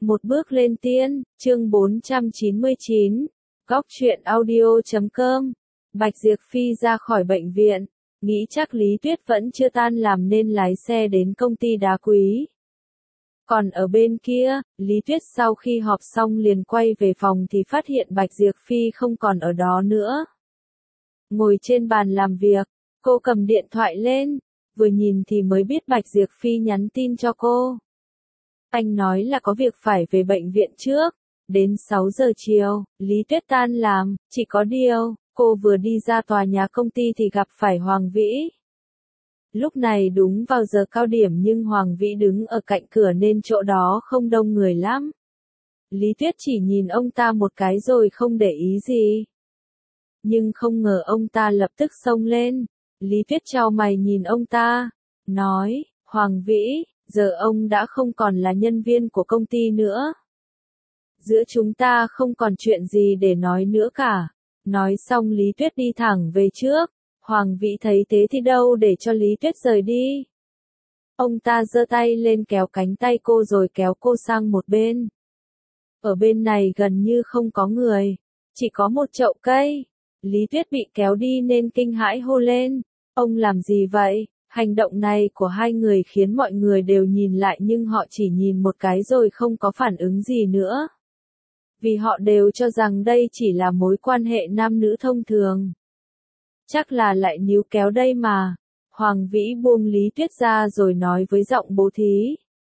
Một bước lên tiên, chương 499, Góc truyện audio.com. Bạch Diệp Phi ra khỏi bệnh viện, nghĩ chắc Lý Tuyết vẫn chưa tan làm nên lái xe đến công ty đá quý. Còn ở bên kia, Lý Tuyết sau khi họp xong liền quay về phòng thì phát hiện Bạch Diệp Phi không còn ở đó nữa. Ngồi trên bàn làm việc, cô cầm điện thoại lên, vừa nhìn thì mới biết Bạch Diệp Phi nhắn tin cho cô. Anh nói là có việc phải về bệnh viện trước, đến 6 giờ chiều, Lý Tuyết tan làm, chỉ có điều, cô vừa đi ra tòa nhà công ty thì gặp phải Hoàng Vĩ. Lúc này đúng vào giờ cao điểm nhưng Hoàng Vĩ đứng ở cạnh cửa nên chỗ đó không đông người lắm. Lý Tuyết chỉ nhìn ông ta một cái rồi không để ý gì. Nhưng không ngờ ông ta lập tức xông lên. Lý Tuyết chau mày nhìn ông ta, nói, Hoàng Vĩ, giờ ông đã không còn là nhân viên của công ty nữa. Giữa chúng ta không còn chuyện gì để nói nữa cả. Nói xong Lý Tuyết đi thẳng về trước. Hoàng Vĩ thấy thế thì đâu để cho Lý Tuyết rời đi. Ông ta giơ tay lên kéo cánh tay cô rồi kéo cô sang một bên. Ở bên này gần như không có người, chỉ có một chậu cây. Lý Tuyết bị kéo đi nên kinh hãi hô lên, ông làm gì vậy? Hành động này của hai người khiến mọi người đều nhìn lại nhưng họ chỉ nhìn một cái rồi không có phản ứng gì nữa. Vì họ đều cho rằng đây chỉ là mối quan hệ nam nữ thông thường. Chắc là lại níu kéo đây mà. Hoàng Vĩ buông Lý Tuyết ra rồi nói với giọng bố thí.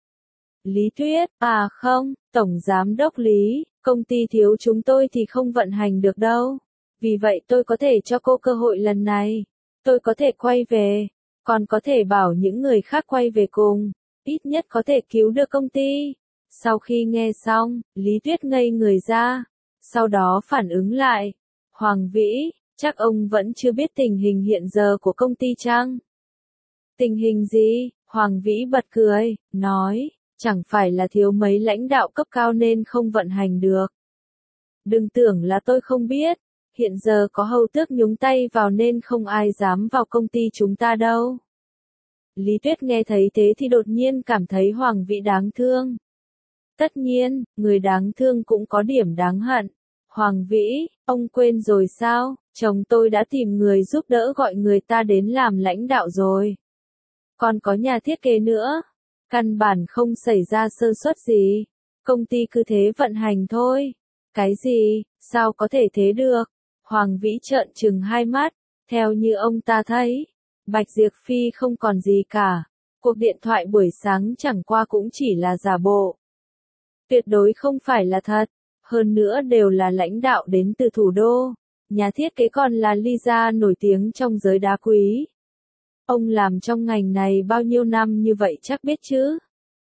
Lý Tuyết, à không, Tổng Giám đốc Lý, công ty thiếu chúng tôi thì không vận hành được đâu. Vì vậy tôi có thể cho cô cơ hội lần này. Tôi có thể quay về, còn có thể bảo những người khác quay về cùng. Ít nhất có thể cứu được công ty. Sau khi nghe xong, Lý Tuyết ngây người ra. Sau đó phản ứng lại. Hoàng Vĩ, chắc ông vẫn chưa biết tình hình hiện giờ của công ty chăng? Tình hình gì? Hoàng Vĩ bật cười, nói, chẳng phải là thiếu mấy lãnh đạo cấp cao nên không vận hành được. Đừng tưởng là tôi không biết, hiện giờ có hầu tước nhúng tay vào nên không ai dám vào công ty chúng ta đâu. Lý Tuyết nghe thấy thế thì đột nhiên cảm thấy Hoàng Vĩ đáng thương. Tất nhiên, người đáng thương cũng có điểm đáng hận. Hoàng Vĩ, ông quên rồi sao? Chồng tôi đã tìm người giúp đỡ gọi người ta đến làm lãnh đạo rồi. Còn có nhà thiết kế nữa. Căn bản không xảy ra sơ suất gì. Công ty cứ thế vận hành thôi. Cái gì? Sao có thể thế được? Hoàng Vĩ trợn trừng hai mắt. Theo như ông ta thấy, Bạch Diệp Phi không còn gì cả. Cuộc điện thoại buổi sáng chẳng qua cũng chỉ là giả bộ. Tuyệt đối không phải là thật. Hơn nữa đều là lãnh đạo đến từ thủ đô. Nhà thiết kế còn là Lisa nổi tiếng trong giới đá quý. Ông làm trong ngành này bao nhiêu năm như vậy chắc biết chứ.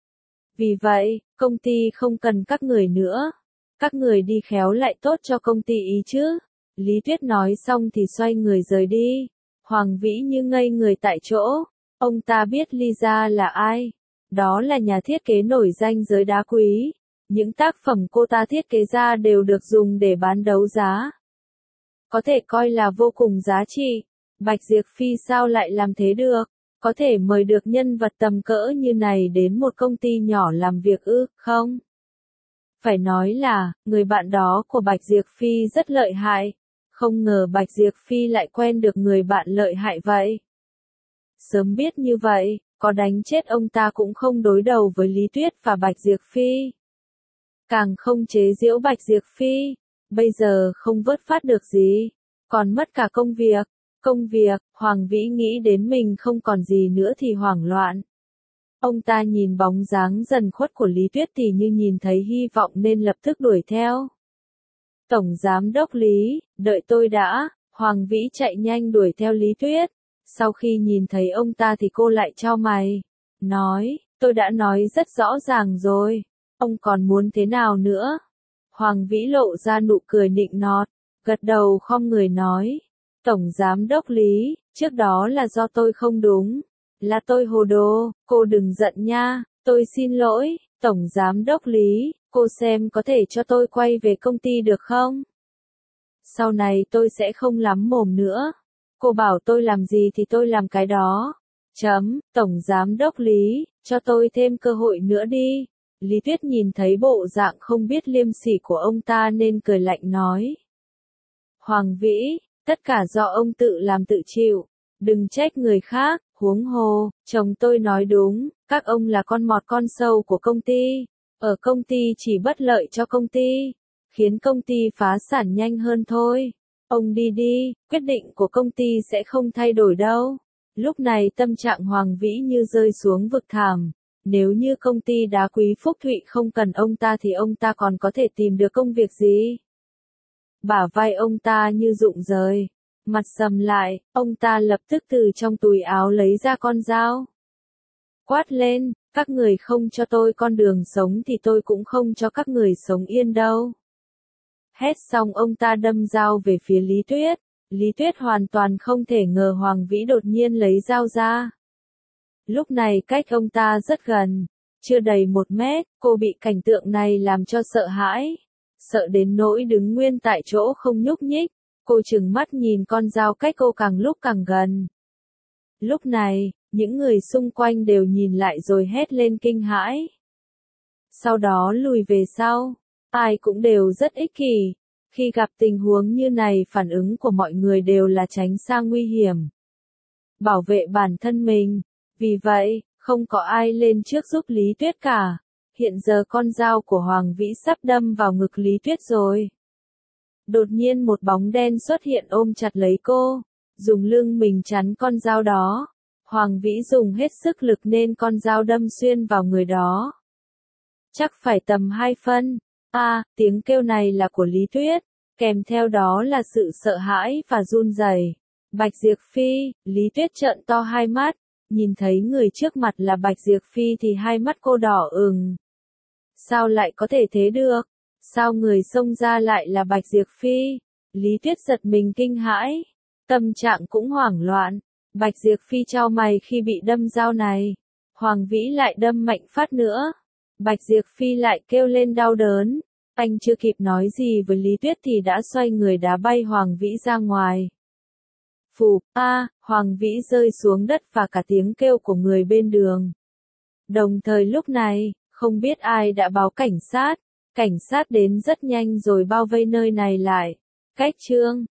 Vì vậy, công ty không cần các người nữa. Các người đi khéo lại tốt cho công ty ý chứ. Lý Tuyết nói xong thì xoay người rời đi. Hoàng Vĩ như ngây người tại chỗ. Ông ta biết Lisa là ai. Đó là nhà thiết kế nổi danh giới đá quý. Những tác phẩm cô ta thiết kế ra đều được dùng để bán đấu giá. Có thể coi là vô cùng giá trị. Bạch Diệp Phi sao lại làm thế được? Có thể mời được nhân vật tầm cỡ như này đến một công ty nhỏ làm việc ư, không? Phải nói là, người bạn đó của Bạch Diệp Phi rất lợi hại. Không ngờ Bạch Diệp Phi lại quen được người bạn lợi hại vậy. Sớm biết như vậy, có đánh chết ông ta cũng không đối đầu với Lý Tuyết và Bạch Diệp Phi. Càng không chế giễu Bạch Diệp Phi. Bây giờ không vớt phát được gì. Còn mất cả công việc. Công việc, Hoàng Vĩ nghĩ đến mình không còn gì nữa thì hoảng loạn. Ông ta nhìn bóng dáng dần khuất của Lý Tuyết thì như nhìn thấy hy vọng nên lập tức đuổi theo. Tổng Giám đốc Lý, đợi tôi đã. Hoàng Vĩ chạy nhanh đuổi theo Lý Tuyết. Sau khi nhìn thấy ông ta thì cô lại chau mày. Nói, tôi đã nói rất rõ ràng rồi. Ông còn muốn thế nào nữa? Hoàng Vĩ lộ ra nụ cười nịnh nọt, gật đầu khom người nói. Tổng Giám đốc Lý, trước đó là do tôi không đúng. Là tôi hồ đồ, cô đừng giận nha, tôi xin lỗi. Tổng Giám đốc Lý, cô xem có thể cho tôi quay về công ty được không? Sau này tôi sẽ không lắm mồm nữa. Cô bảo tôi làm gì thì tôi làm cái đó. Tổng Giám đốc Lý, cho tôi thêm cơ hội nữa đi. Lý Tuyết nhìn thấy bộ dạng không biết liêm sỉ của ông ta nên cười lạnh nói. Hoàng Vĩ, tất cả do ông tự làm tự chịu, đừng trách người khác, huống hồ, chồng tôi nói đúng, các ông là con mọt con sâu của công ty, ở công ty chỉ bất lợi cho công ty, khiến công ty phá sản nhanh hơn thôi. Ông đi đi, quyết định của công ty sẽ không thay đổi đâu. Lúc này tâm trạng Hoàng Vĩ như rơi xuống vực thẳm. Nếu như công ty đá quý Phúc Thụy không cần ông ta thì ông ta còn có thể tìm được công việc gì? Bả vai ông ta như rụng rời. Mặt sầm lại, ông ta lập tức từ trong túi áo lấy ra con dao. Quát lên, các người không cho tôi con đường sống thì tôi cũng không cho các người sống yên đâu. Hét xong ông ta đâm dao về phía Lý Tuyết. Lý Tuyết hoàn toàn không thể ngờ Hoàng Vĩ đột nhiên lấy dao ra. Lúc này cách ông ta rất gần, chưa đầy 1 mét, cô bị cảnh tượng này làm cho sợ hãi. Sợ đến nỗi đứng nguyên tại chỗ không nhúc nhích, cô trừng mắt nhìn con dao cách cô càng lúc càng gần. Lúc này, những người xung quanh đều nhìn lại rồi hét lên kinh hãi. Sau đó lùi về sau, ai cũng đều rất ích kỷ. Khi gặp tình huống như này phản ứng của mọi người đều là tránh sang nguy hiểm. Bảo vệ bản thân mình. Vì vậy, không có ai lên trước giúp Lý Tuyết cả. Hiện giờ con dao của Hoàng Vĩ sắp đâm vào ngực Lý Tuyết rồi. Đột nhiên một bóng đen xuất hiện ôm chặt lấy cô, dùng lưng mình chắn con dao đó. Hoàng Vĩ dùng hết sức lực nên con dao đâm xuyên vào người đó. Chắc phải tầm 2 phân. Tiếng kêu này là của Lý Tuyết, kèm theo đó là sự sợ hãi và run rẩy. Bạch Diệp Phi, Lý Tuyết trợn to hai mắt, nhìn thấy người trước mặt là Bạch Diệp Phi thì hai mắt cô đỏ ửng. Sao lại có thể thế được? Sao người xông ra lại là Bạch Diệp Phi? Lý Tuyết giật mình kinh hãi, tâm trạng cũng hoảng loạn. Bạch Diệp Phi chau mày khi bị đâm dao này. Hoàng Vĩ lại đâm mạnh phát nữa. Bạch Diệp Phi lại kêu lên đau đớn. Anh chưa kịp nói gì với Lý Tuyết thì đã xoay người đá bay Hoàng Vĩ ra ngoài. Phụp, Hoàng Vĩ rơi xuống đất và cả tiếng kêu của người bên đường. Đồng thời lúc này, không biết ai đã báo cảnh sát. Cảnh sát đến rất nhanh rồi bao vây nơi này lại. Cách chương